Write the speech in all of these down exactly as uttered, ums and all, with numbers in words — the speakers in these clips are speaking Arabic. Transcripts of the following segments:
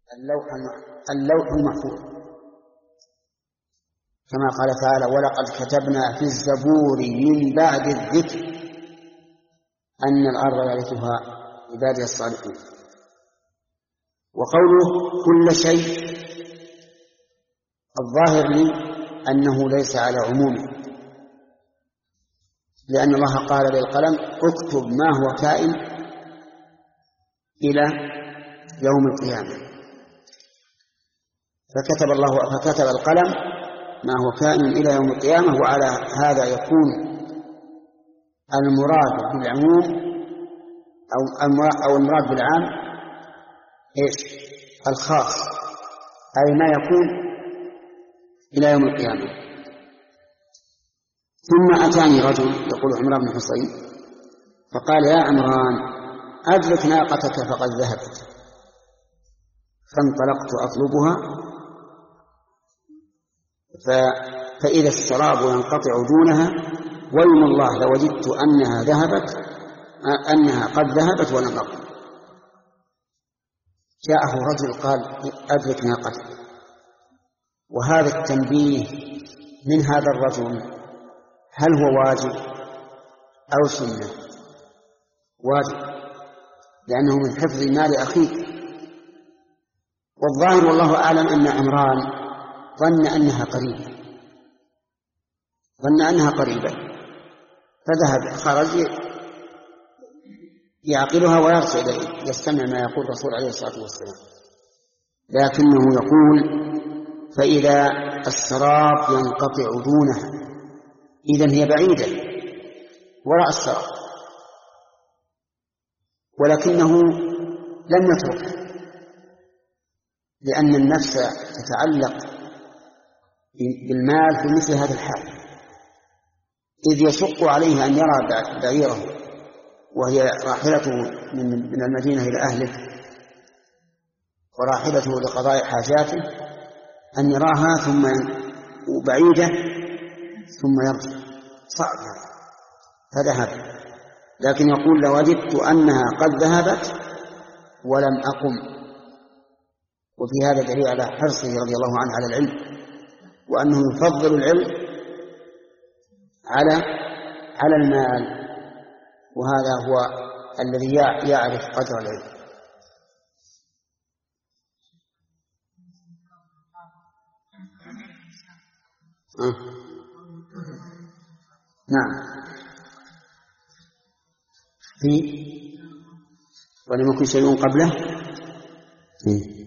اللوح اللوح المحفوظ، كما قال تعالى: ولقد كتبنا في الزبور من بعد الذكر أن الأرض يرثها عبادي الصالحون. وقوله كل شيء الظاهر لي أنه ليس على عمومه، لأن الله قال للقلم: اكتب ما هو كائن إلى يوم القيامة، فكتب الله فكتب القلم ما هو كائن إلى يوم القيامة. وعلى هذا يكون المراد بالعموم أو المراد بالعام إيش؟ الخاص، أي ما يكون إلى يوم القيامة. ثم أتاني رجل يقول عمران بن حصين فقال: يا عمران أدرك ناقتك فقد ذهبت. فانطلقت أطلبها فإذا السراب ينقطع دونها، ويم الله لوجدت أنها ذهبت أنها قد ذهبت ولم أقم. جاءه رجل قال: أدرك ناقتك. وهذا التنبيه من هذا الرجل هل هو واجب أو سنة؟ واجب، لأنه من حفظ مال أخيك. والظاهر والله أعلم أن عمران ظن أنها قريبة ظن أنها قريبة فذهب خرج يعقلها ويرجع إليه يستمع ما يقول الرسول عليه الصلاة والسلام، لكنه يقول: فإذا السراب ينقطع دونها، إذن هي بعيدة وراء السراب، ولكنه لم يتركها، لأن النفس تتعلق بالمال في مثل هذا الحال، إذ يشق عليه أن يرى بعيره وهي راحلته من المدينة إلى أهله وراحلته لقضاء حاجاته، أن يراها ثم بعيدة ثم يرجع، صعب هذا. فذهب، لكن يقول: لوجدت أنها قد ذهبت ولم أقم. وفي هذا دليل على حرصه رضي الله عنه على العلم، وأنه يفضل العلم على على المال، وهذا هو الذي يعرف قدر العلم. أه. نعم. في ولم يكن شيء قبله. في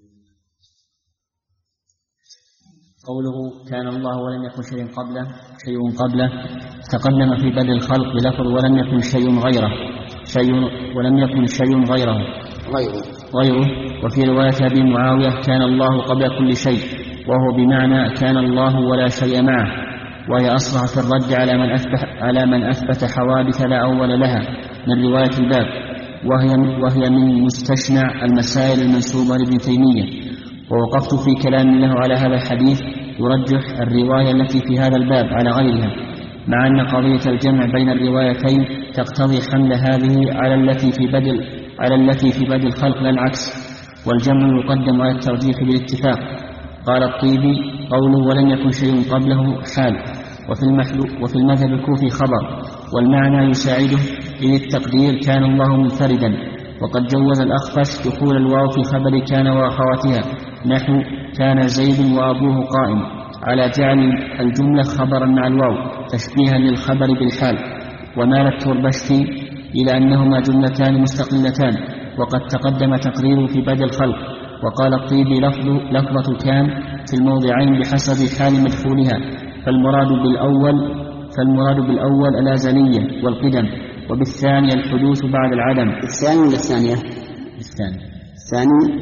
قوله كان الله ولم يكن شيء قبله شيء قبله تقدم في بدء الخلق بلفظ ولم يكن شيء غيره شيء ولم يكن شيء غيره غيره, غيره. وفي رواية أبي معاوية كان الله قبل كل شيء، وهو بمعنى كان الله ولا شيء معه، وهي أصرح في الرد على من أثبت, على من أثبت حوادث لا أول لها من رواية الباب، وهي, وهي من مستشنع المسائل المنسوبة لابن تيمية. ووقفت في كلام له على هذا الحديث يرجح الرواية التي في هذا الباب على غيرها، مع أن قضية الجمع بين الروايتين تقتضي حمل هذه على التي في بدء على التي في بدء الخلق لا العكس، والجمع يقدم على الترجيح بالاتفاق. قال الطيبي: قوله ولم يكن شيء قبله حال، وفي المحلو وفي المذهب الكوفي خبر، والمعنى يساعده، إذ التقدير كان الله منفردا. وقد جوز الأخفش دخول الواو في خبر كان وأخواتها، نحو كان زيد وأبوه قائم، على جعل الجملة خبرا مع الواو تشبيها للخبر بالحال. ومال التربشتي إلى أنهما جملتان مستقلتان، وقد تقدم تقريره في بدء الخلق. وقال الطيبي: لفظ لفظة كان في الموضعين بحسب حال مدخولها، فالمراد بالأول فالمراد بالأول الأزلية والقدم، وبالثانية الحدوث بعد العدم. الثاني ولا الثانية؟ الثاني. الثاني.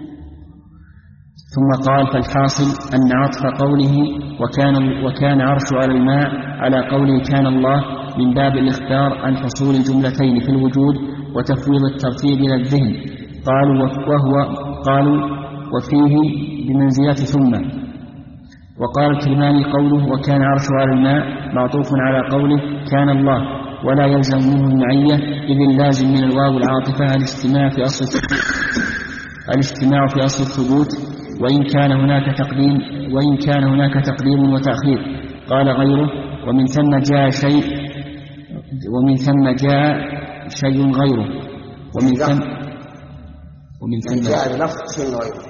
ثم قال: فالحاصل أن عطف قوله وكان, وكان عرش على الماء على قوله كان الله من باب الإخبار عن حصول الجملتين في الوجود وتفويض الترتيب إلى الذهن. قالوا وهو قالوا وفيه بمنزلة ثم. وقال الكرماني: قوله وكان عرش على الماء معطوف على قوله كان الله، ولا يلزم منه المعية، إذ اللازم من الواو العاطفة الاجتماع في أصل التفكير. الاجتماع في أصل الثبوت، وإن كان هناك تقديم وإن كان هناك تقديم وتأخير. قال غيره: ومن ثم جاء شيء ومن ثم جاء شيء غيره ومن ثم ومن ثم جاء لفظ شيء غيره.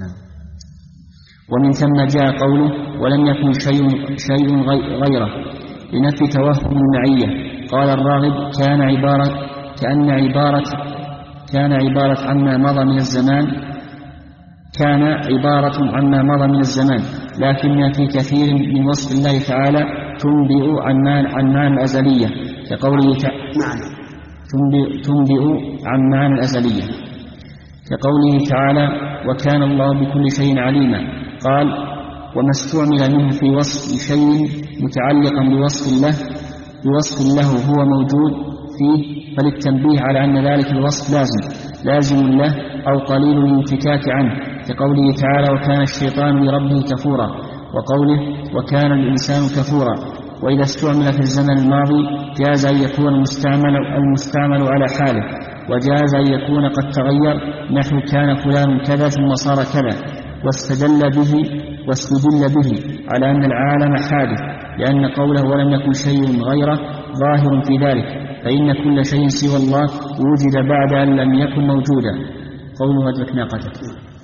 ومن ثم جاء قوله: ولم يكن شيء شيء غيره لنفي توهم المعية. قال الراغب: كان عبارة كأن عبارة كان عبارة عما مضى من الزمان كان عبارة عما مضى من الزمان، لكن في كثير من وصف الله تعالى تنبئ عن عن معنى الأزلية، كقوله تعالى تنبئ, تنبئ عن معنى الأزلية كقوله تعالى: وكان الله بكل شيء عليما. قال: وما استعمل منه في وصف شيء متعلقا بوصف الله بوصف له هو موجود فيه، فللتنبيه على أن ذلك الوصف لازم لازم له أو قليل الانفكاك عنه، كقوله تعالى: وكان الشيطان لربه كفورا، وقوله: وكان الإنسان كفورا. وإذا استعمل في الزمن الماضي جاز أن يكون المستعمل, المستعمل على حاله، وجاز أن يكون قد تغير، نحو كان فلان كذا ثم صار كذا، واستدل به واستدل به على أن العالم حادث، لأن قوله ولم يكن شيء غيره ظاهر في ذلك، فإن كل شيء سوى الله وجد بعد أن لم يكن موجودا. قوله: أدرك ناقتك.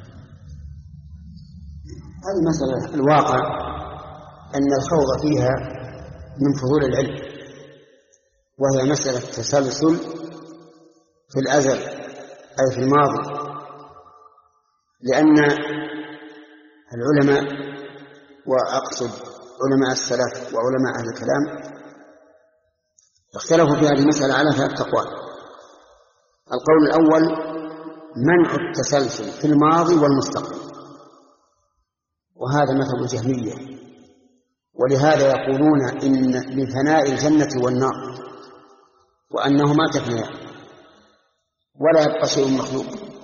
هذه مسألة الواقع أن الخوض فيها من فضول العلم، وهي مسألة تسلسل في الأزل أي في الماضي، لأن العلماء، وأقصد علماء السلف وعلماء أهل الكلام، اختلفوا في هذه المسألة على ثلاثة أقوال. القول الأول: منع التسلسل في الماضي والمستقبل، وهذا مثل الجهمية، ولهذا يقولون إن بفناء الجنة والنار، وأنهما تفنيان ولا يبقى شيء مخلوق.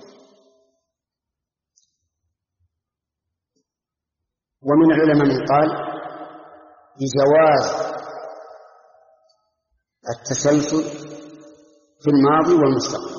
ومن العلماء من قال بجواز التسلسل في الماضي والمستقبل،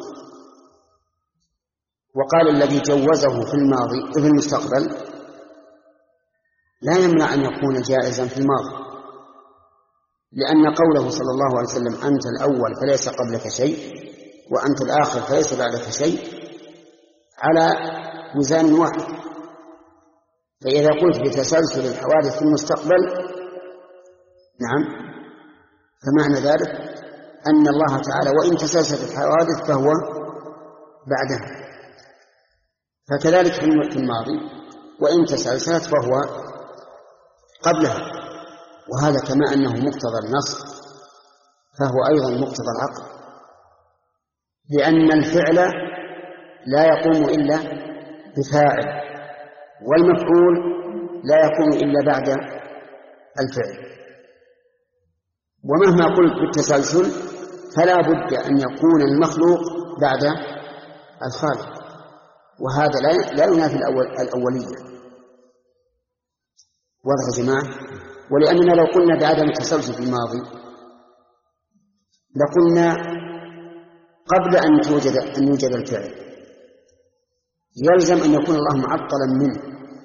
وقال الذي جوزه في الماضي في المستقبل لا يمنع أن يكون جائزا في الماضي، لأن قوله صلى الله عليه وسلم: أنت الأول فليس قبلك شيء وأنت الآخر فليس بعدك شيء، على ميزان واحد. فإذا قلت بتسلسل الحوادث في المستقبل، نعم، فمعنى ذلك أن الله تعالى وإن تسلسلت الحوادث فهو بعدها، فكذلك في الماضي وإن تسلسلت فهو قبلها. وهذا كما أنه مقتضى النص فهو أيضا مقتضى العقل، لأن الفعل لا يقوم إلا بفاعل، والمفعول لا يكون إلا بعد الفعل. ومهما قلت بالتسلسل فلا بد أن يكون المخلوق بعد الخالق، وهذا لا ينافي الأول الأولية. واضح يا جماعة؟ ولأننا لو قلنا بعدم التسلسل في الماضي لقلنا قبل أن توجد أن يوجد الفعل يلزم أن يكون الله معطلا منه،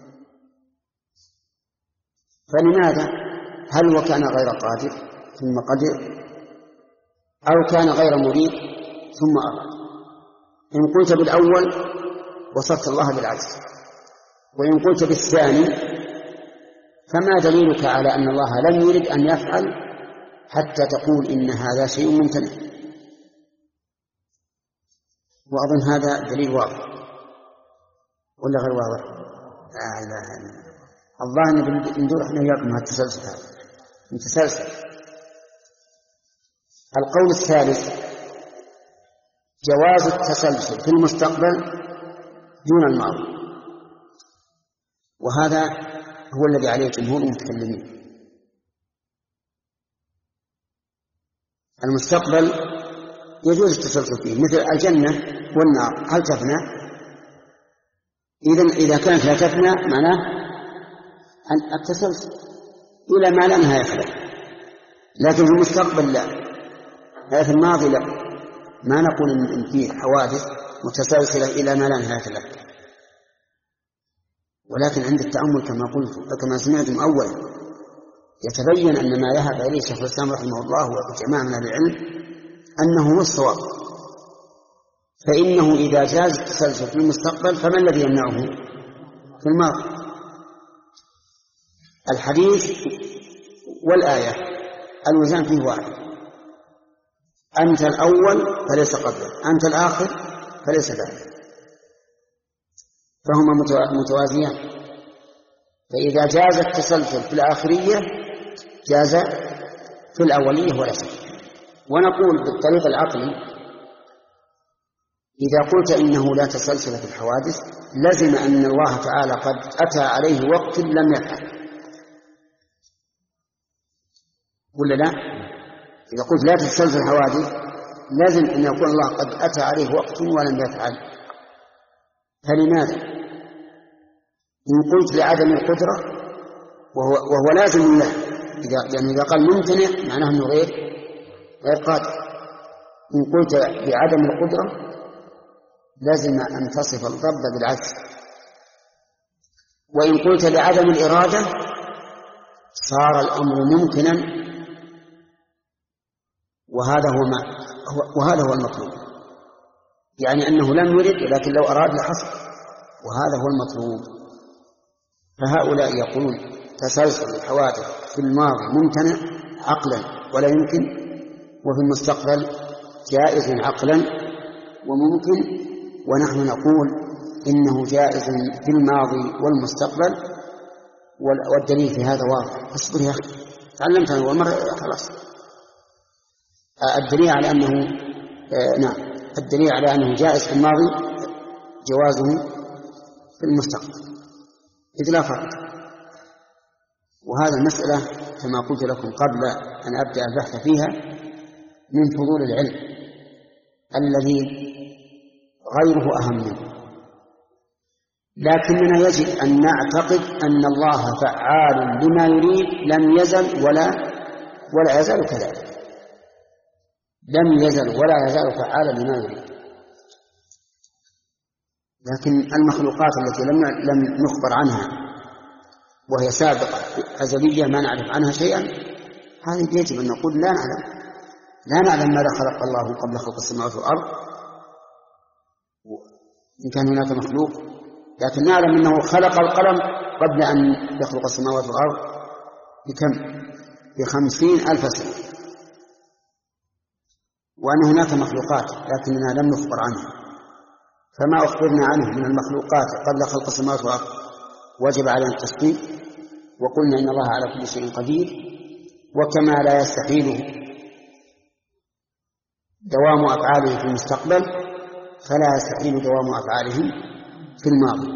فلماذا؟ هل وكان غير قادر ثم قدر، أو كان غير مريد ثم أراد؟ إن قلت بالأول وصفت الله بالعجز، وإن قلت بالثاني فما دليلك على أن الله لم يرد أن يفعل حتى تقول إن هذا شيء ممتنع؟ وأظن هذا دليل واضح ولا غير واضح؟ لا إله إلا الله. الظاهر ندور احنا وياكم هالتسلسل هذا متسلسل. القول الثالث: جواز التسلسل في المستقبل دون الماضي، وهذا هو الذي عليه جمهور المتكلمين. المستقبل يجوز التسلسل فيه، مثل الجنة والنار، هل تفنى؟ إذن إذا كانت لا تفنى معناه أن التسلسل إلى ما لا نهاية له، لكن في المستقبل لا، في الماضي لا، ما نقول إن فيه حوادث متسلسلة إلى ما لا نهاية له. ولكن عند التأمل كما قلت كما سمعتم أولا يتبين أن ما ذهب إليه شيخ الإسلام رحمه الله وجماعة من العلم أنه هو الصواب، فإنه إذا جاز التسلسل في المستقبل فما الذي يمنعه في الماضي؟ الحديث والآية الوزان فيه واحد، أنت الأول فليس قبله، أنت الآخر فليس بعده، فهما متوازيان. فإذا جاز التسلسل في الآخرية جاز في الأولية ولا شك. ونقول بالطريق العقلي إذا قلت إنه لا تسلسل في الحوادث لزم أن الله تعالى قد أتى عليه وقت لم يفعل، ولا لا؟ إذا قلت لا تسلسل الحوادث لازم أن يكون الله قد أتى عليه وقت ولم يفعل. فلماذا؟ إن قلت لعدم القدرة وهو, وهو لازم له، إذا يعني إذا قال ممتنع معناه أنه غير غير قادر. إن قلت بعدم القدرة لازم أن تصف الرب بالعجز، وإن قلت بعدم الإرادة صار الأمر ممكنا، وهذا هو ما وهذا هو المطلوب، يعني أنه لم يرد ولكن لو أراد لحصل، وهذا هو المطلوب. فهؤلاء يقولون تسلسل الحوادث في الماضي ممتنع عقلا ولا يمكن، وفي المستقبل جائز عقلا وممكن، ونحن نقول إنه جائز في الماضي والمستقبل، والدليل في هذا واضح. اصبر يا أخي، تعلمت أول مرة خلاص. الدليل على أنه آه نعم الدليل على أنه جائز في الماضي جوازه في المستقبل إذ لا فرق. وهذا المسألة كما قلت لكم قبل أن أبدأ البحث فيها من فضول العلم الذي غيره أهم منه، لكننا يجب أن نعتقد أن الله فعال لما يريد لم يزل ولا ولا يزال كذلك، لم يزل ولا يزال فعالا لما يريد. لكن المخلوقات التي لم لم نخبر عنها وهي سابقة أزلية ما نعرف عنها شيئا، هذه يجب أن نقول لا نعلم لا نعلم ماذا خلق الله قبل خلق السماوات والأرض إن كان هناك مخلوق، لكن نعلم أنه خلق القلم قبل أن يخلق السماوات والأرض بكم؟ بخمسين ألف سنة، وأن هناك مخلوقات لكننا لم نخبر عنها. فما أخبرنا عنه من المخلوقات قبل خلق السماوات والأرض وجب علينا التصديق، وقلنا إن الله على كل شيء قدير، وكما لا يستحيله دوام أفعاله في المستقبل فلا يستحيل دوام أفعاله في الماضي.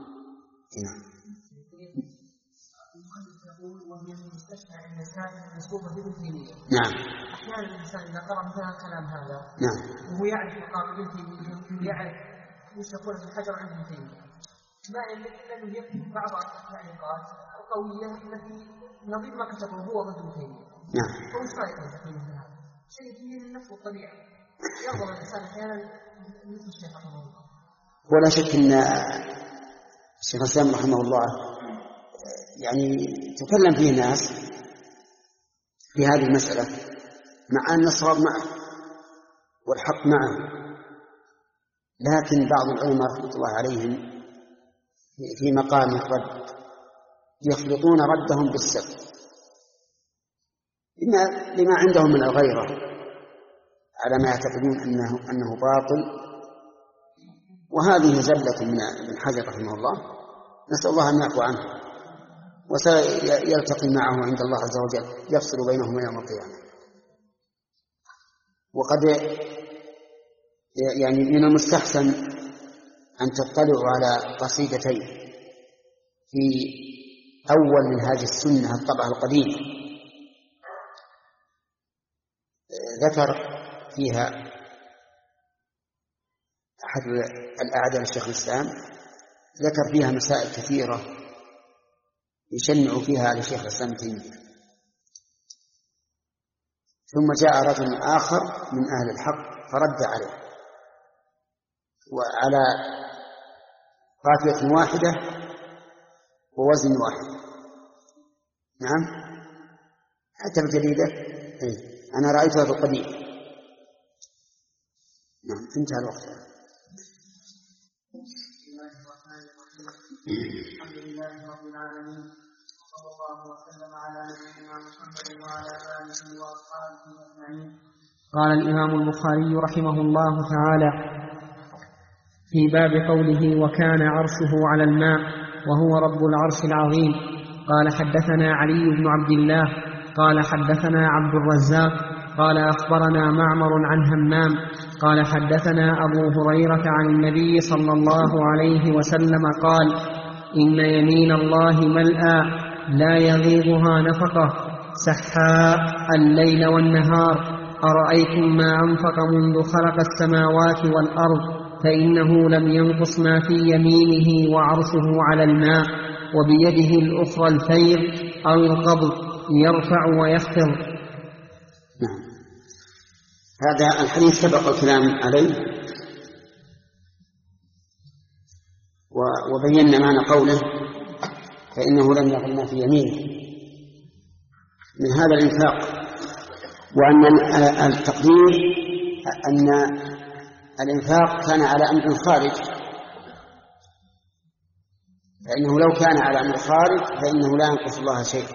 نعم. أحيانا الإنسان إذا قرأ مثلا كلام هذا نعم وهو يعرف مقام ابن تيمية ويعرف وش يقول ابن حجر عن ابن تيمية، ما يملك إلا أنه يكتب بعض التعليقات القوية التي نظير ما كتبه هو ضد ابن تيمية. نعم. فوش رأيك تقييم هذا؟ شيء فيه النفس والطبيعة، يغضب الإنسان أحيانا مثل الشيخ رحمه الله. ولا شك أن الشيخ الإسلام رحمه الله يعني تكلم فيه ناس في هذه المسألة مع أن الصواب معه والحق معه، لكن بعض العلماء رحمة الله عليهم في مقام الرد يخلطون ردهم بالسب لما, لما عندهم من الغيرة على ما يعتقدون أنه, أنه باطل، وهذه زلة من ابن حجر رحمه الله، نسأل الله أن يعفو عنه وسيلتقي معه عند الله عز وجل يفصل بينهما يوم القيامة. وقد يعني من المستحسن أن تطلعوا على قصيدتين في أول منهاج السنة الطبعة القديمة ذكر فيها أحد الأعداء للشيخ الإسلام، ذكر فيها مسائل كثيرة يشنع فيها على شيخ الإسلام ابن تيمية. ثم جاء رجل آخر من أهل الحق فرد عليه، وعلى قافية واحدة ووزن واحد. نعم حتى الجديدة أي أنا رأيتها في القديم. نعم انتهى الوقت. الحمد لله رب العالمين وصلى الله وسلم على نبينا محمد وعلى آله وأصحابه أجمعين. قال الإمام البخاري رحمه الله تعالى في باب قوله وكان عرشه على الماء وهو رب العرش العظيم. قال حدثنا علي بن عبد الله قال حدثنا عبد الرزاق قال أخبرنا معمر عن همام قال حدثنا أبو هريرة عن النبي صلى الله عليه وسلم قال إن يمين الله ملأى لا يغيضها نفقة سحاء الليل والنهار أرأيتم ما أنفق منذ خلق السماوات والأرض فإنه لم ينقص ما في يمينه وعرشه على الماء وبيده الأخرى الفيض أو القبض يرفع ويخفض. نعم هذا الحديث سبق الكلام عليه وبينا معنى قوله فإنه لم يغل ما في يمينه من هذا الإنفاق، وأن التقدير أن الإنفاق كان على أمر خارج، فإنه لو كان على أمر خارج فإنه لا ينقص الله شيء،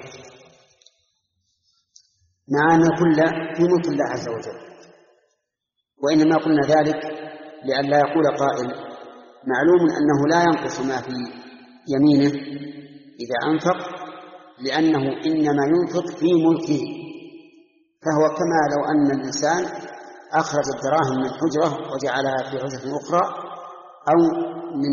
مع أن كل في ملك الله عز وجل. وإنما قلنا ذلك لئلا يقول قائل معلوم أنه لا ينقص ما في يمينه إذا أنفق، لأنه إنما ينفق في ملكه، فهو كما لو أن الإنسان أخرج الدراهم من حجرة وجعلها في حجرة أخرى، أو من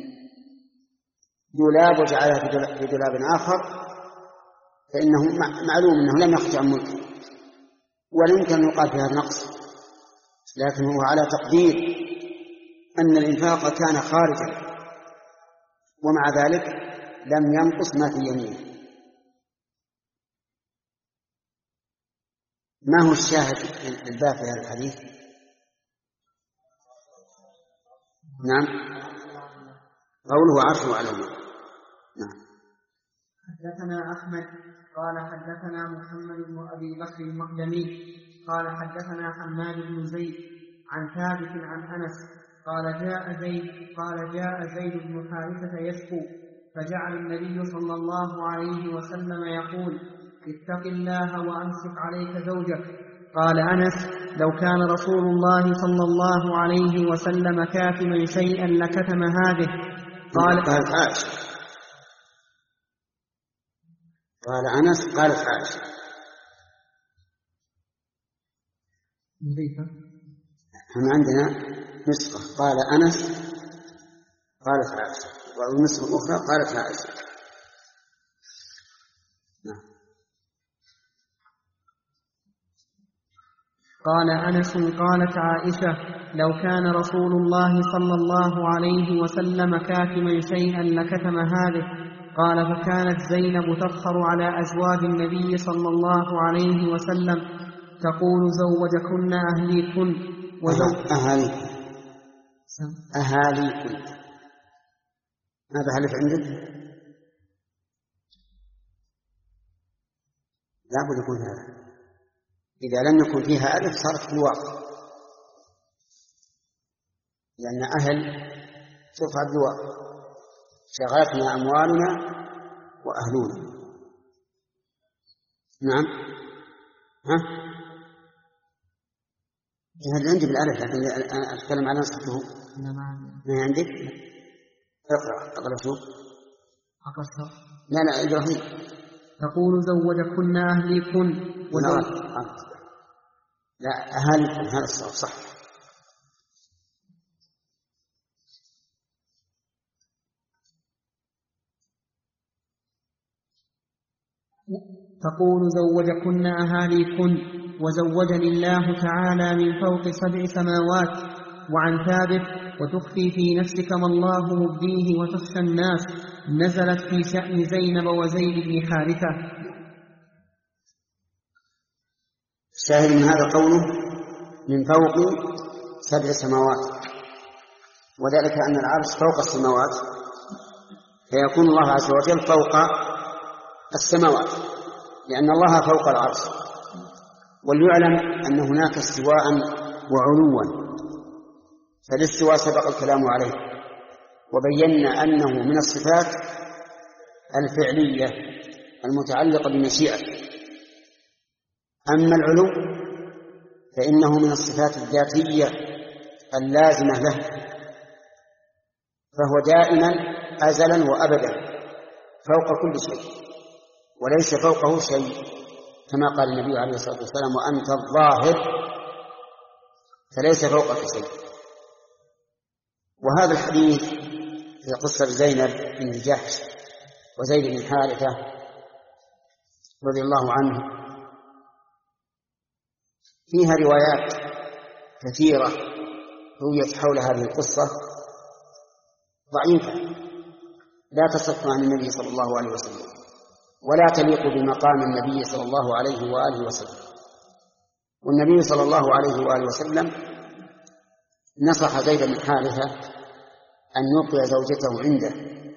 دولاب وجعلها في دولاب آخر، فإنه معلوم أنه لم يخرج عن ملكه، ولا يمكن أن يقال في هذا النقص، لكن هو على تقدير أن الإنفاق كان خارجا ومع ذلك لم ينقص ما في يمينه. ما هو الشاهد الباب في هذا الحديث؟ نعم قوله عرشه على الماء. نعم. حدثنا أحمد قال حدثنا محمد بن أبي بكر المقدمي قال حدثنا حماد بن زيد عن ثابت عن أنس قال جاء زيد قال جاء زيد بن حارثة يشكو فجعل النبي صلى الله عليه وسلم يقول اتق الله وأمسك عليك زوجك. قال أنس لو كان رسول الله صلى الله عليه وسلم كاتما شيئا لكتم هذه. قال عائشة قال أنس قالت عائشة نظيفة. هم عندنا نسخة قال أنس قالت عائشة، والنسخة الأخرى قالت عائشة. نعم. قال أنس قالت عائشة لو كان رسول الله صلى الله عليه وسلم كاتما شيئا لكتم هذه. قال فكانت زينب تفخر على أزواج النبي صلى الله عليه وسلم تقول زوجكن أهليكن وزوج أهاليكن أهاليكن. ماذا حلف عندك؟ لا بد يكون هذا، إذا لم يكن فيها ألف صارت بالواقع، لأن أهل ترفع بالواقع. شغلتنا أموالنا وأهلنا. نعم. ها هذا عندي بالألف، لكن أنا أتكلم عن نسخته. ما عندك؟ اقرأ اقرأ شوف. أقرأ. لا لا إبراهيم. تقول زوجكن أهليكن وزوج. لا أهاليكن هذا الصواب صح. تقول زوجكن أهاليكن وزوجني الله تعالى من فوق سبع سماوات. وعن ثابت وتخفي في نفسك ما الله مبديه وتخشى الناس نزلت في شأن زينب وزيد بن حارثة. الشاهد من هذا قوله من فوق سبع سماوات، وذلك أن العرش فوق السماوات فيكون الله عز وجل فوق السماوات، لأن الله فوق العرش. وليعلم أن هناك استواء وعلوا، فالاستواء سبق الكلام عليه، وبينا أنه من الصفات الفعلية المتعلقة بمشيئته. أما العلو فإنه من الصفات الذاتية اللازمة له، فهو دائما أزلا وأبدا فوق كل شيء، وليس فوقه شيء، كما قال النبي عليه الصلاة والسلام: وأنت الظاهر فليس فوقك شيء. وهذا الحديث في قصة زينب بن جحش وزيد بن حارثة رضي الله عنه فيها روايات كثيرة رويت حول هذه القصة ضعيفة لا تصح عن النبي صلى الله عليه وسلم، ولا تليق بمقام النبي صلى الله عليه وآله وسلم. والنبي صلى الله عليه وآله وسلم نصح زيد بن حارثة أن يبقي زوجته عنده،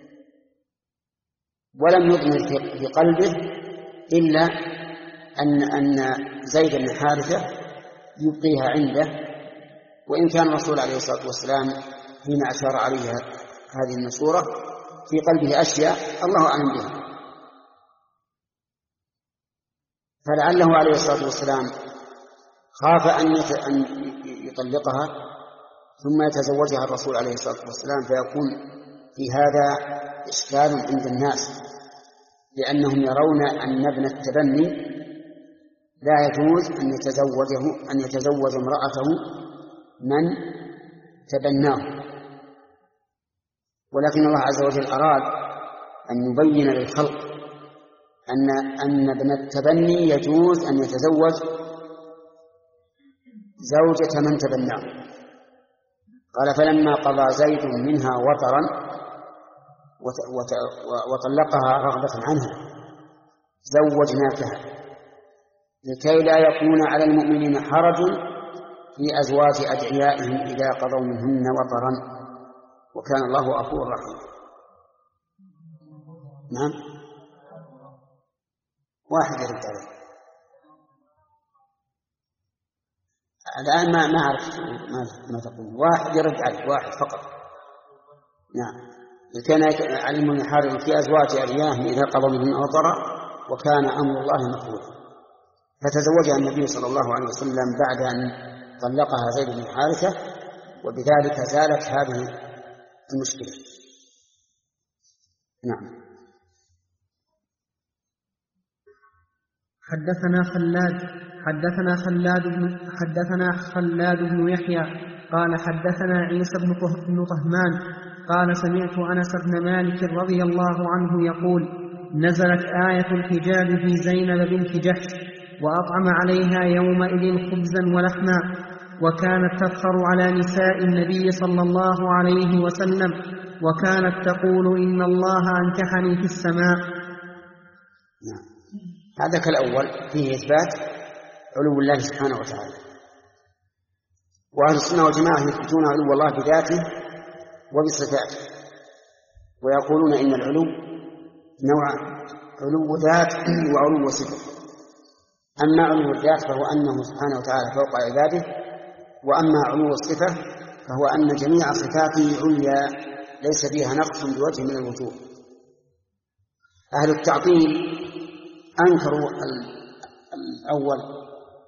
ولم يضمن في قلبه إلا أن أن زيد بن حارثة يبقيها عنده، وإن كان الرسول عليه الصلاة والسلام حين أشار عليها هذه المشورة في قلبه أشياء الله أعلم بها، فلعله عليه الصلاة والسلام خاف أن يطلقها ثم يتزوجها الرسول عليه الصلاة والسلام، فيكون في هذا إشكال عند الناس، لأنهم يرون أن ابن التبني لا يجوز أن يتزوجه أن يتزوج امرأته من تبناه. ولكن الله عز وجل أراد أن يبين للخلق أن أن ابن التبني يجوز أن يتزوج زوجة من تبناه. قال: فلما قضى زيد منها وطرا وطلقها رغبة عنها زوجناكها لكي لا يكون على المؤمنين حرج في أزواج أدعيائهم إذا قضوا منهن وطرا وكان الله غفورا رحيما. نعم، واحد يرد عليه الآن، ما ما أعرف ما تقول. واحد يرد عليه، واحد فقط. نعم، كان على المؤمنين حرج في أزواج أدعيائهم إذا قضوا منهن وطرا وكان أمر الله مفعولا. فتزوجها النبي صلى الله عليه وسلم بعد أن طلقها زيد بن حارثة، وبذلك زالت هذه المشكلة. نعم. حدثنا خلاد حدثنا خلاد بن حدثنا خلاد بن يحيى قال حدثنا عيسى بن طهمان قال سمعت أنس بن مالك رضي الله عنه يقول: نزلت آية الحجاب في زينب بنت جحش وأطعم عليها يومئذ خبزا ولحما، وكانت تفخر على نساء النبي صلى الله عليه وسلم، وكانت تقول: إن الله أنكحني في السماء. نعم. هذا كالأول فيه إثبات علو الله سبحانه وتعالى، وأهل السنة والجماعة يثبتون علو الله بذاته وبصفاته، ويقولون إن العلو نوعان: علو ذات وعلو صفة. أما علو الذات فهو أنه سبحانه وتعالى فوق عباده، وأما علو الصفة فهو أن جميع صفاته عليا ليس فيها نقص بوجه من الوجوه. أهل التعطيل أنكروا الأول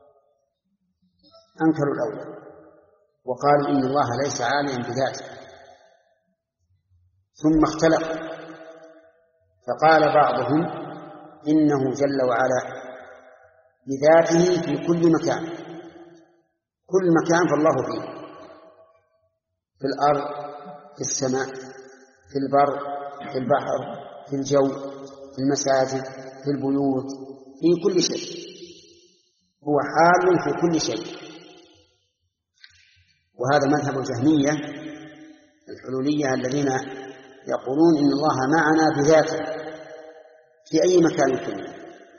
أنكروا الأول وقالوا إن الله ليس عاليا بذاته، ثم اختلف فقال بعضهم إنه جل وعلا بذاته في كل مكان، كل مكان فالله فيه، في الأرض، في السماء، في البر، في البحر، في الجو، في المساجد، في البيوت، في كل شيء، هو حال في كل شيء. وهذا مذهب الجهمية الحلولية الذين يقولون إن الله معنا بذاته في أي مكان كنا.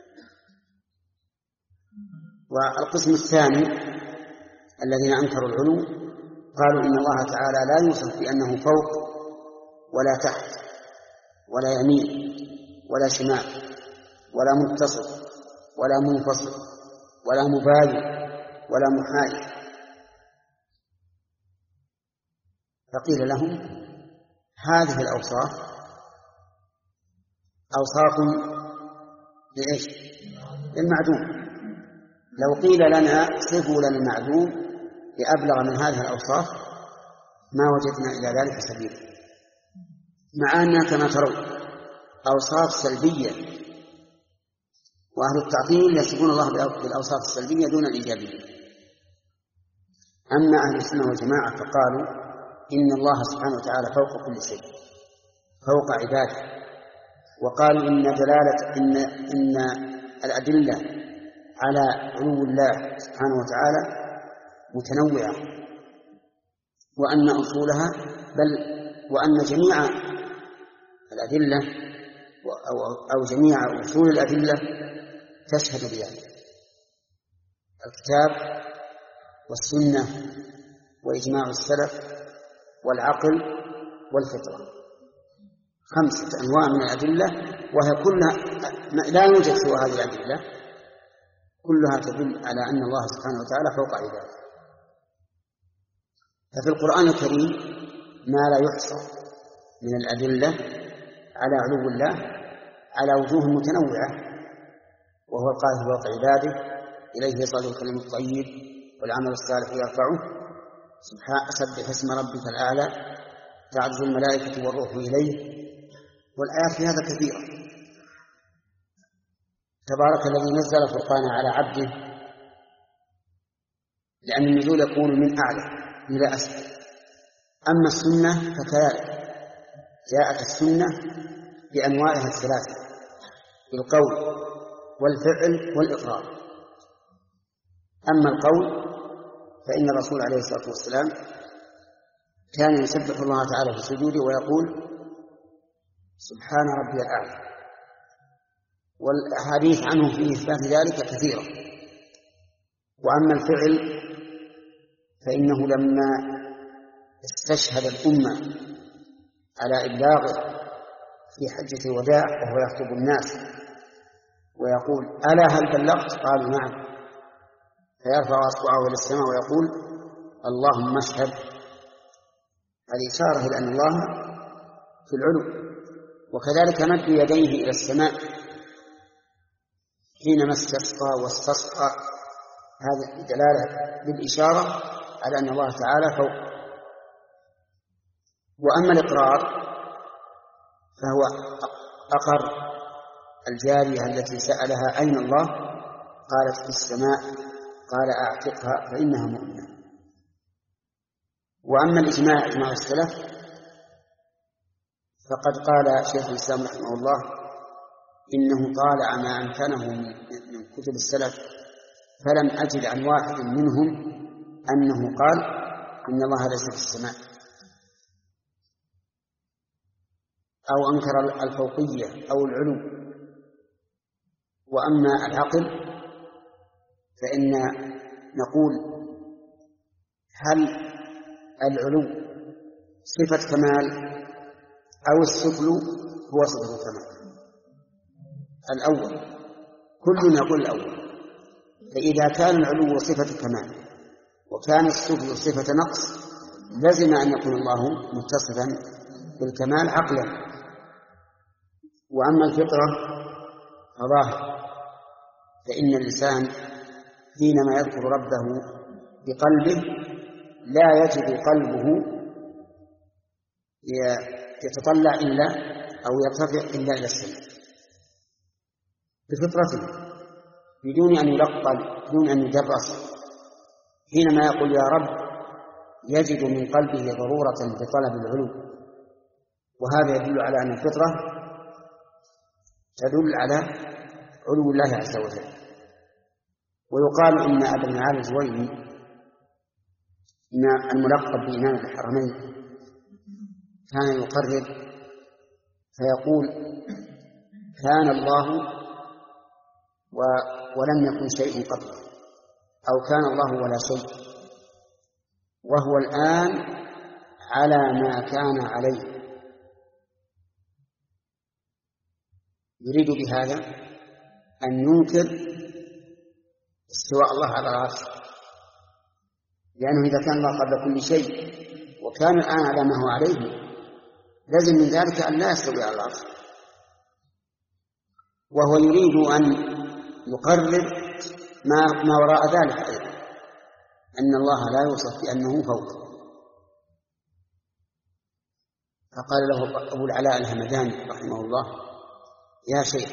والقسم الثاني الذين أنكروا العلو قالوا إن الله تعالى لا يوصف بأنه فوق ولا تحت، ولا يمين ولا شمال ولا متصل ولا منفصل ولا مباين ولا محايد. فقيل لهم هذه الأوصاف أوصاف لإيش؟ للمعدوم. لو قيل لنا صفوا لنا المعدوم بأبلغ من هذه الأوصاف ما وجدنا إلى ذلك سبيلا، مع أننا كما ترون أوصاف سلبية، وأهل التعطيل يصفون الله بالأوصاف السلبية دون الإيجابية. أما أهل السنة والجماعة فقالوا إن الله سبحانه وتعالى فوق كل شيء، فوق عباده، وقالوا إن دلالة إن إن الأدلة على علو الله سبحانه وتعالى متنوعة، وأن أصولها بل وأن جميع الأدلة أو جميع أصول الأدلة تشهد بذلك، الكتاب والسنة وإجماع السلف والعقل والفطرة، خمسة أنواع من الأدلة، وهي كلها لا يوجد سوى هذه الأدلة، كلها تدل على أن الله سبحانه وتعالى فوق عباده. ففي القرآن الكريم ما لا يحصى من الأدلة على علو الله على وجوه متنوعة، وهو القاهر فوق عباده، إليه يصعد الكلم الطيب والعمل الصالح يرفعه، سبح اسم ربك الأعلى، تعرج الملائكة والروح إليه، والآيات في هذا كثيرة. تبارك الذي نزل الفرقان على عبده، لأن النزول يكون من أعلى إلى أسفل. أما السنة فكذلك جاءت السنة بأنواعها الثلاثة، بالقول والفعل والإقرار. أما القول فإن الرسول عليه الصلاة والسلام كان يسبح الله تعالى في سجوده ويقول سبحان ربي الأعلى، والحديث عنه في إثبات ذلك كثيرا. وأما الفعل فإنه لما استشهد الأمة على إبلاغه في حجة الوداع وهو يخطب الناس ويقول ألا هل بلغت؟ قالوا نعم، فيرفع أصبعه إلى السماء ويقول اللهم اشهد، هذه إشارة إلى أن الله في العلو. وكذلك مد يديه إلى السماء حينما استسقى واستسقى، هذه دلالة بالإشارة على أن الله تعالى فوق. وأما الإقرار فهو أقر الجارية التي سألها أين الله؟ قالت في السماء، قال أعتقها فإنها مؤمنة. وأما الإجماع إجماع السلف فقد قال شيخ الإسلام رحمه الله إنه طالع ما أمكنه من كتب السلف فلم أجد عن واحد منهم أنه قال إن الله ليس في السماء أو أنكر الفوقية أو العلو. وأما العقل فإن نقول هل العلو صفة كمال أو السفل هو صفة الكمال؟ الأول، كل يقول الأول. فإذا كان العلو صفة كمال وكان السفل صفة نقص لازم أن يكون الله متصفا بالكمال عقلا. وأما الفطرة فظاهر، فإن الإنسان حينما يذكر ربه بقلبه لا يجد قلبه يتطلع إلا أو يرتفع إلا إلى السماء بفطرته بدون أن يلقن بدون أن يدرس. حينما يقول يا رب يجد من قلبه ضرورة بطلب العلو، وهذا يدل على أن الفطرة تدل على علو الله عز وجل. ويقال إن أبا المعالي الجويني إن الملقب بإمام الحرمين كان يقرر فيقول كان الله و ولم يكن شيء قبله، أو كان الله ولا شيء، وهو الآن على ما كان عليه. يريد بهذا أن ينكر استواء الله على العرش، لأنه إذا كان الله قبل كل شيء وكان الآن على ما هو عليه لازم من ذلك أن لا يستوي على العرش. وهو يريد أن يقرر ما, ما وراء ذلك أيضا، أن الله لا يوصف بأنه فوق. فقال له أبو العلاء الهمداني رحمه الله: يا شيخ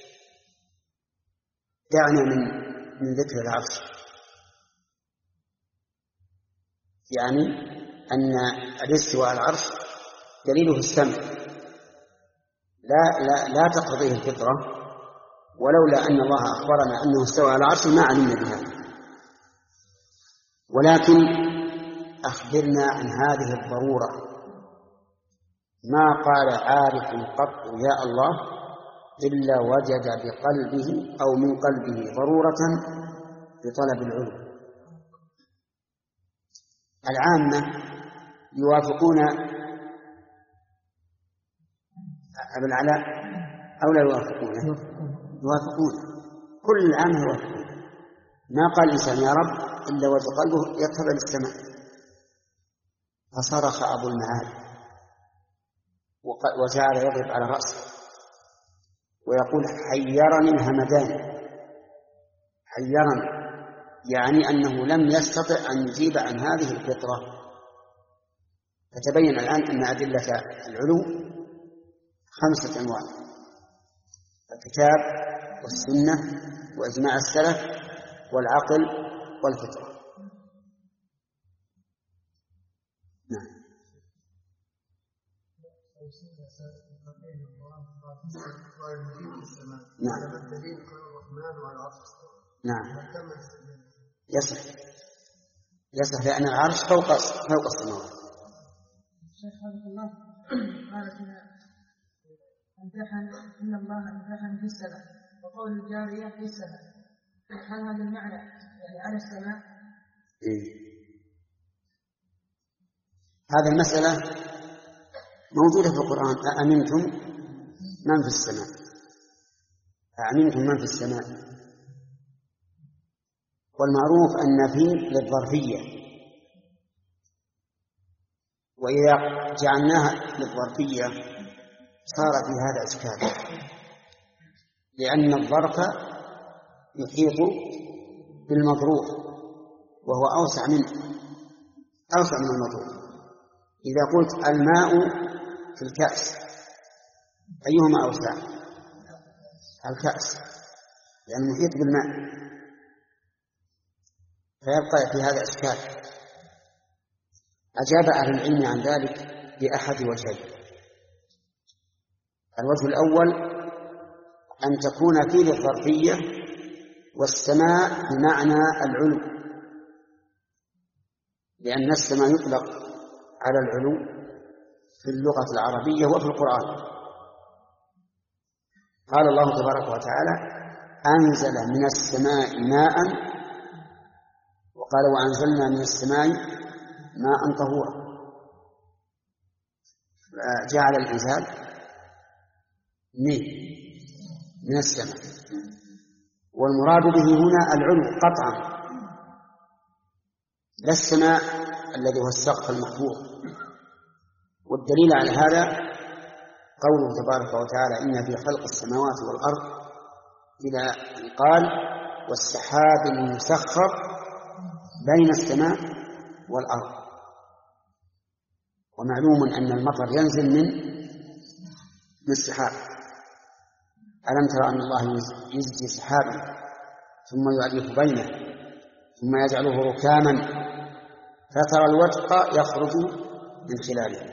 دعنا من من ذكر العرش، يعني أن الاستواء على العرش دليله السمع، لا لا لا تقتضيه الفطرة، ولولا أن الله أخبرنا أنه استوى على العرش ما علمنا بهذا. ولكن أخبرنا عن هذه الضرورة، ما قال عارف قط يا الله إلا وجد بقلبه أو من قلبه ضرورة بطلب العلو. العامة يوافقون أبا العلاء أو لا يوافقون؟ يوافقون، كل العامة يوافقون. ما قال الإنسان يا رب إلا وجد قلبه يقترب السماء. فصرخ أبو المعالي وجعل يضرب على رأسه ويقول: حيرني الهمدان. حيرني يعني أنه لم يستطع أن يجيب عن هذه الفطرة. فتبين الآن أن أدلة العلو خمسة أنواع: الكتاب والسنة وإجماع السلف والعقل والفطرة. نعم. نعم. نعم. يصح يصح لأن العرش فوق فوق السماوات. شيخ رحمه الله قال فيها امتحن إن الله امتحن في السماء، وقول الجارية في السماء، هل هذا المعنى يعني على السماء؟ إيه؟ هذه المسألة موجودة في القرآن: أأمنتم من في السماء، أأمنتم من في السماء. والمعروف أن في للظرفية، وإذا جعلناها للظرفية صار في هذا إشكال، لأن الظرف يحيط بالمظروف وهو أوسع منه أوسع من المظروف. إذا قلت الماء في الكأس أيهما أوسع؟ الكأس، لأنه يعني محيط بالماء. فيبقى في هذا إشكال. أجاب أهل العلم عن ذلك بأحد وجهين: الوجه الأول أن تكون فيه الظرفية والسماء بمعنى العلو، لأن السماء يطلق على العلو في اللغة العربية وفي القرآن. قال الله تبارك وتعالى: أنزل من السماء ماء، وقال: وأنزلنا من السماء ماء طهورا. جعل الإنزال من السماء، والمراد به هنا العلو قطعا، لا السماء الذي هو السقف المحفوظ. والدليل على هذا قوله تبارك وتعالى: إن في خلق السماوات والأرض، إلى أن قال: والسحاب المسخر بين السماء والأرض. ومعلوم أن المطر ينزل من من السحاب. ألم ترى أن الله يزجي سحابا ثم يؤلف بينه ثم يجعله ركاما فترى الودق يخرج من خلاله.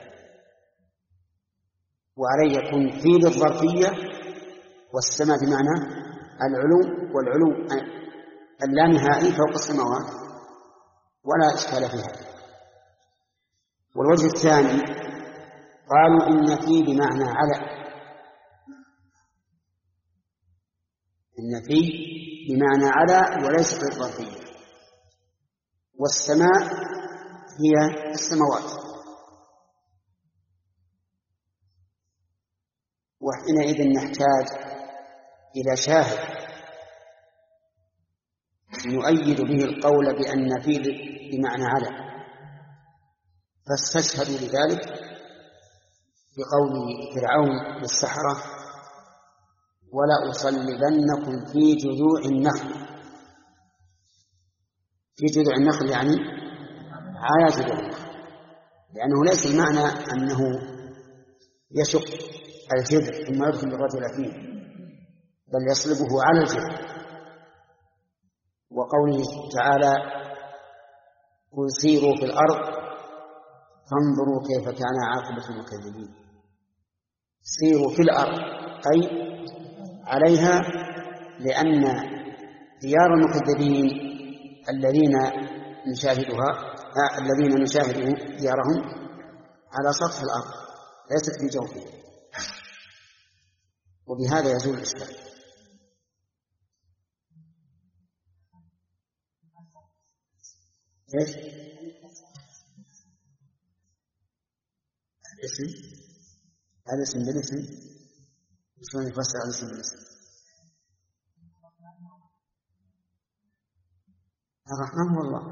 وعليه يكون في للظرفية والسماء بمعنى العلو، والعلو اللانهائي فوق السماوات، ولا إشكال فيها. والوجه الثاني قالوا إن في بمعنى على، إن في بمعنى على وليس بالظرفية، والسماء هي السماوات. وحينئذ نحتاج إلى شاهد يؤيد به القول بأن فيه بمعنى على، فاستشهدوا لذلك بقول فرعون للسحرة: ولا أصلبنكم في جذوع النخل. في جذوع النخل يعني على جذوع النخل، لأنه ليس المعنى أنه يشق الجذع ثم يدخل الرجل فيه، بل يصلبه على الجذع. وقوله تعالى: قل سيروا في الأرض فانظروا كيف كان عاقبة المكذبين. سيروا في الأرض أي عليها، لأن ديار المكذبين الذين نشاهدها الذين نشاهد ديارهم على سطح الأرض ليست في جوفها، وبهذا يزول الإشكال. ايش الاسم؟ الاسم بالاسم شلون يفسر الاسم بالاسم؟ الرحمن هو الله.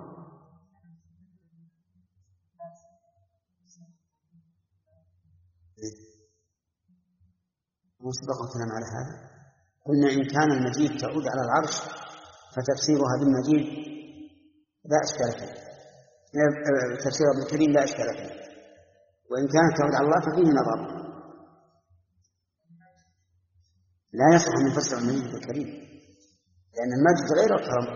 وسبق الكلام على هذا، قلنا إن كان المجيد تعود على العرش فتفسيرها بالمجيد لا إشكال فيه، تفسير ابن الكريم لا إشكال فيه، وإن كانت تعود على الله ففيه نظر. لا يصح أن يفسر المجيد بالكريم، لأن المجد غير الكرم.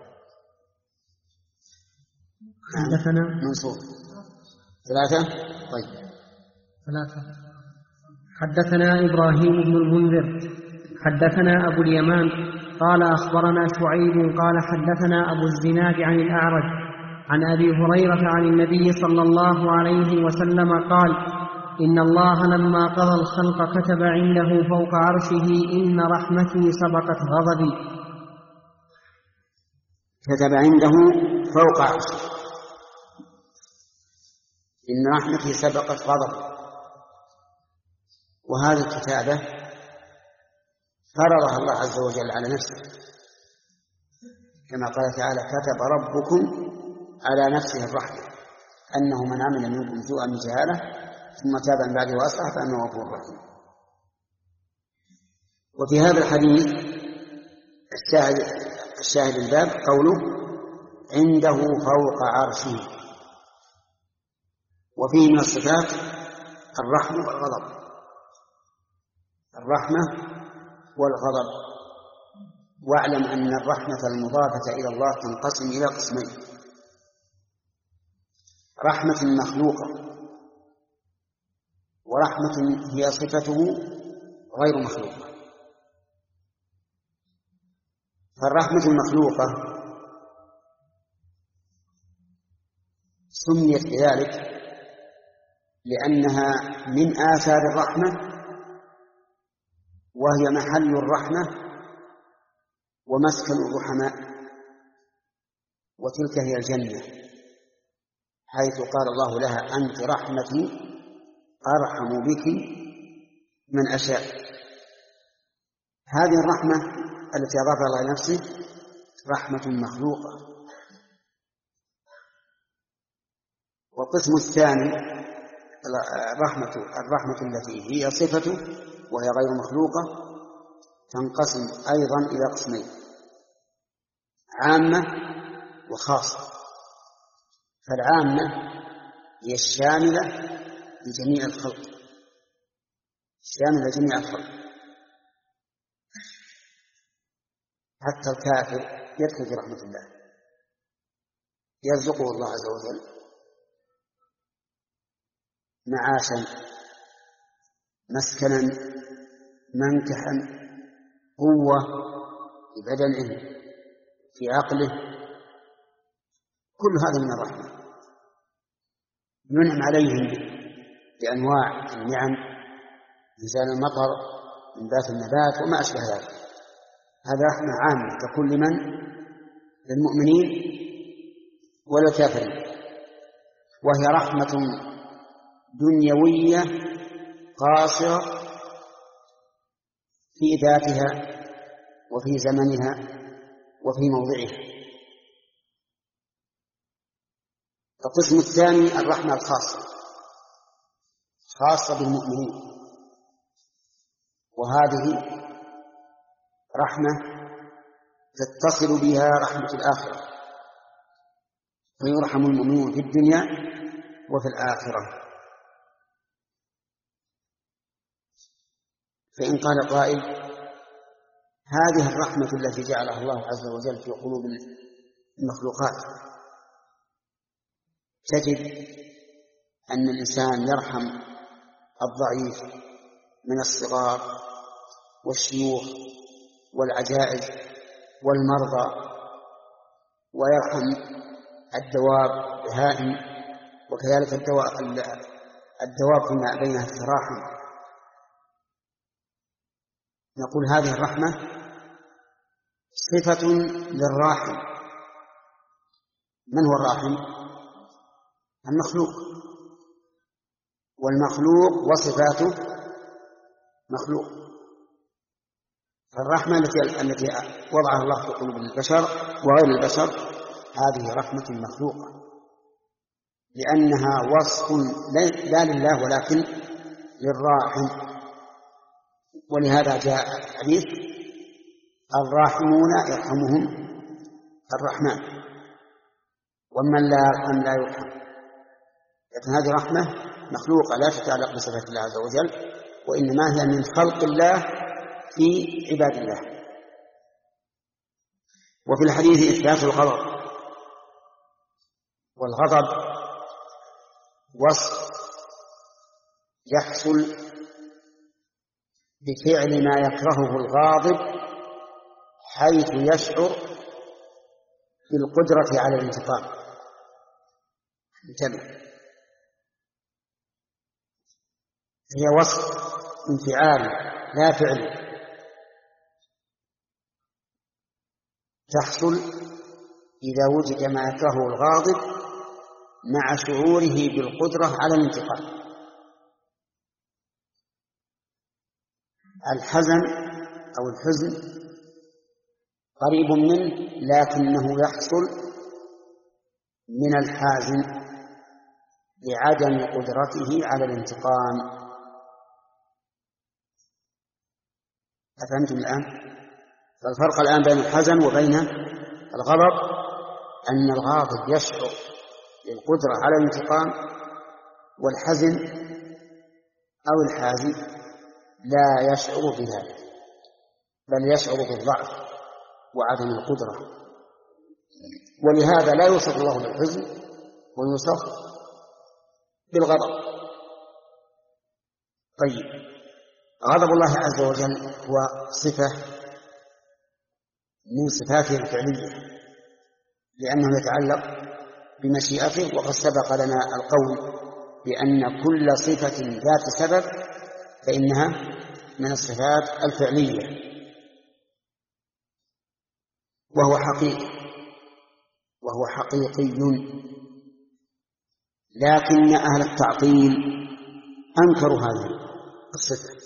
حدثنا منصور ثلاثة. طيب ثلاثة. حدثنا إبراهيم بن المنذر حدثنا أبو اليمان قال أخبرنا شعيب قال حدثنا أبو الزناد عن الأعرج عن أبي هريرة عن النبي صلى الله عليه وسلم قال: إن الله لما قضى الخلق كتب عنده فوق عرشه: إن رحمتي سبقت غضبي. كتب عنده فوق عرشه: إن رحمتي سبقت غضبي. وهذه الكتابة فرضها الله عز وجل على نفسه، كما قال تعالى: كتب ربكم على نفسه الرحمة أنه من عمل منكم سوءا بجهالة ثم تاب من بعده وأصلح فأنه غفور رحيم. وفي هذا الحديث الشاهد الشاهد الباب قوله: عنده فوق عرشه. وفيه من الصفات الرحمة والغضب، الرحمة والغضب. واعلم أن الرحمة المضافة إلى الله تنقسم إلى قسمين: رحمة مخلوقة، ورحمة هي صفته غير مخلوقة. فالرحمة المخلوقة سميت بذلك لأنها من آثار الرحمة، وهي محل الرحمة ومسكن الرحماء، وتلك هي الجنة، حيث قال الله لها: أنت رحمتي أرحم بك من أشاء. هذه الرحمة التي أضافها الله لنفسه رحمة مخلوقة. والقسم الثاني الرحمة الرحمة التي هي صفته وهي غير مخلوقة تنقسم أيضا إلى قسمين: عامة وخاصة. فالعامة هي الشاملة لجميع الخلق، الشاملة لجميع الخلق، حتى الكافر يدخل في رحمة الله، يرزقه الله عز وجل معاشا، مسكنا، منكحا، قوة في بدنه، في عقله، كل هذا من الرحمة. ينعم عليهم بأنواع النعم، إنزال المطر، إنبات النبات وما أشبه ذلك. هذا رحمة عامة تكون لمن؟ للمؤمنين والكافرين. وهي رحمة دنيوية قاصرة في ذاتها وفي زمنها وفي موضعها. القسم الثاني الرحمة الخاصة، خاصة بالمؤمنين، وهذه رحمة تتصل بها رحمة الآخرة، فيرحم المؤمنون في الدنيا وفي الآخرة. فإن قال قائل هذه الرحمة التي جعلها الله عز وجل في قلوب المخلوقات، تجد أن الإنسان يرحم الضعيف من الصغار والشيوخ والعجائز والمرضى، ويرحم الدواب البهائم، وكذلك الدواب الدواب فيما بينها التراحم. نقول هذه الرحمة صفة للراحم. من هو الراحم؟ المخلوق، والمخلوق وصفاته مخلوق. فالرحمة التي التي وضعها الله في قلوب البشر وغير البشر هذه رحمة مخلوقة، لأنها وصف لا لله ولكن للراحم. ولهذا جاء الحديث الراحمون يرحمهم الرحمن، ومن لا يرحم لا يرحم. لكن هذه رحمة مخلوقة لا تتعلق بصفات الله عز وجل، وإنما هي من خلق الله في عباد الله. وفي الحديث إثبات الغضب، والغضب وصف يحصل بفعل ما يكرهه الغاضب، حيث يشعر بالقدرة على الانتقام. انتبه، هي وصف انفعال لا فعل، تحصل إذا وجد ما يكرهه الغاضب مع شعوره بالقدرة على الانتقام. الحزن أو الحزن قريب منه، لكنه يحصل من الحازن لعدم قدرته على الانتقام. أفهمتم الآن؟ فالفرق الآن بين الحزن وبين الغضب أن الغاضب يشعر بالقدرة على الانتقام، والحزن أو الحازن لا يشعر بذلك، بل يشعر بالضعف وعدم القدرة. ولهذا لا يوصف الله بالحزن ويوصف بالغضب. طيب، غضب الله عز وجل هو صفة من صفاته الفعلية، لأنه يتعلق بمشيئته، وقد سبق لنا القول بأن كل صفة ذات سبب فإنها من الصفات الفعلية، وهو حقيقي وهو حقيقي. لكن أهل التعطيل أنكروا هذه الصفة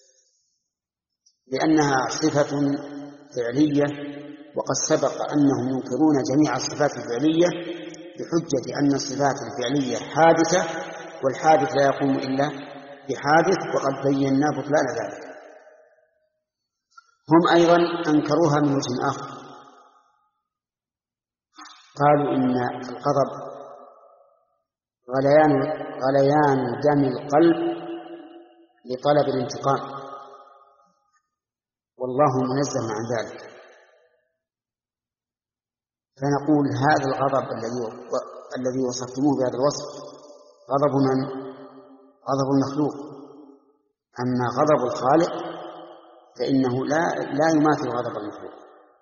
لأنها صفة فعلية، وقد سبق أنهم ينكرون جميع الصفات الفعلية بحجة أن الصفات الفعلية حادثة، والحادث لا يقوم إلا بحادث، وقد بينا بطلان ذلك. هم أيضا أنكروها من وجه آخر، قالوا إن الغضب غليان غليان دم القلب لطلب الانتقام، والله منزه عن ذلك. فنقول هذا الغضب الذي الذي وصفتموه بهذا الوصف غضب من؟ غضب المخلوق. أما غضب الخالق فإنه لا لا يماثل غضب المخلوق.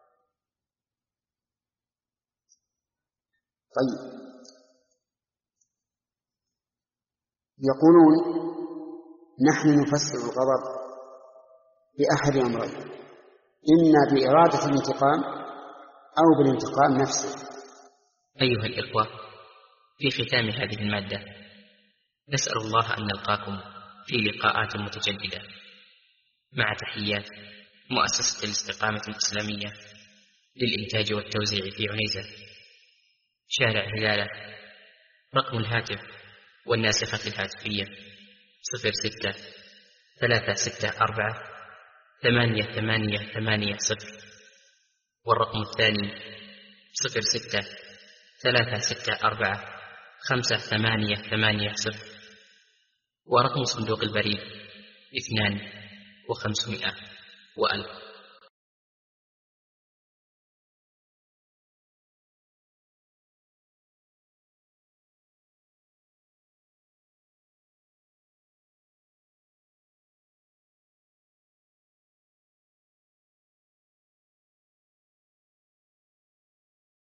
طيب، يقولون نحن نفسر الغضب بأحد أمرين، إما بإرادة الانتقام أو بالانتقام نفسه. أيها الإخوة، في ختام هذه المادة نسأل الله أن نلقاكم في لقاءات متجددة، مع تحيات مؤسسة الاستقامة الإسلامية للإنتاج والتوزيع في عنيزة، شارع هلالة. رقم الهاتف والناسخة الهاتفية صفر ستة ثلاثة ستة أربعة ثمانية ثمانية ثمانية صفر، والرقم الثاني صفر ستة ثلاثة ستة أربعة خمسة ثمانية ثمانية صفر، ورقم صندوق البريد اثنان وخمسمائة وألف.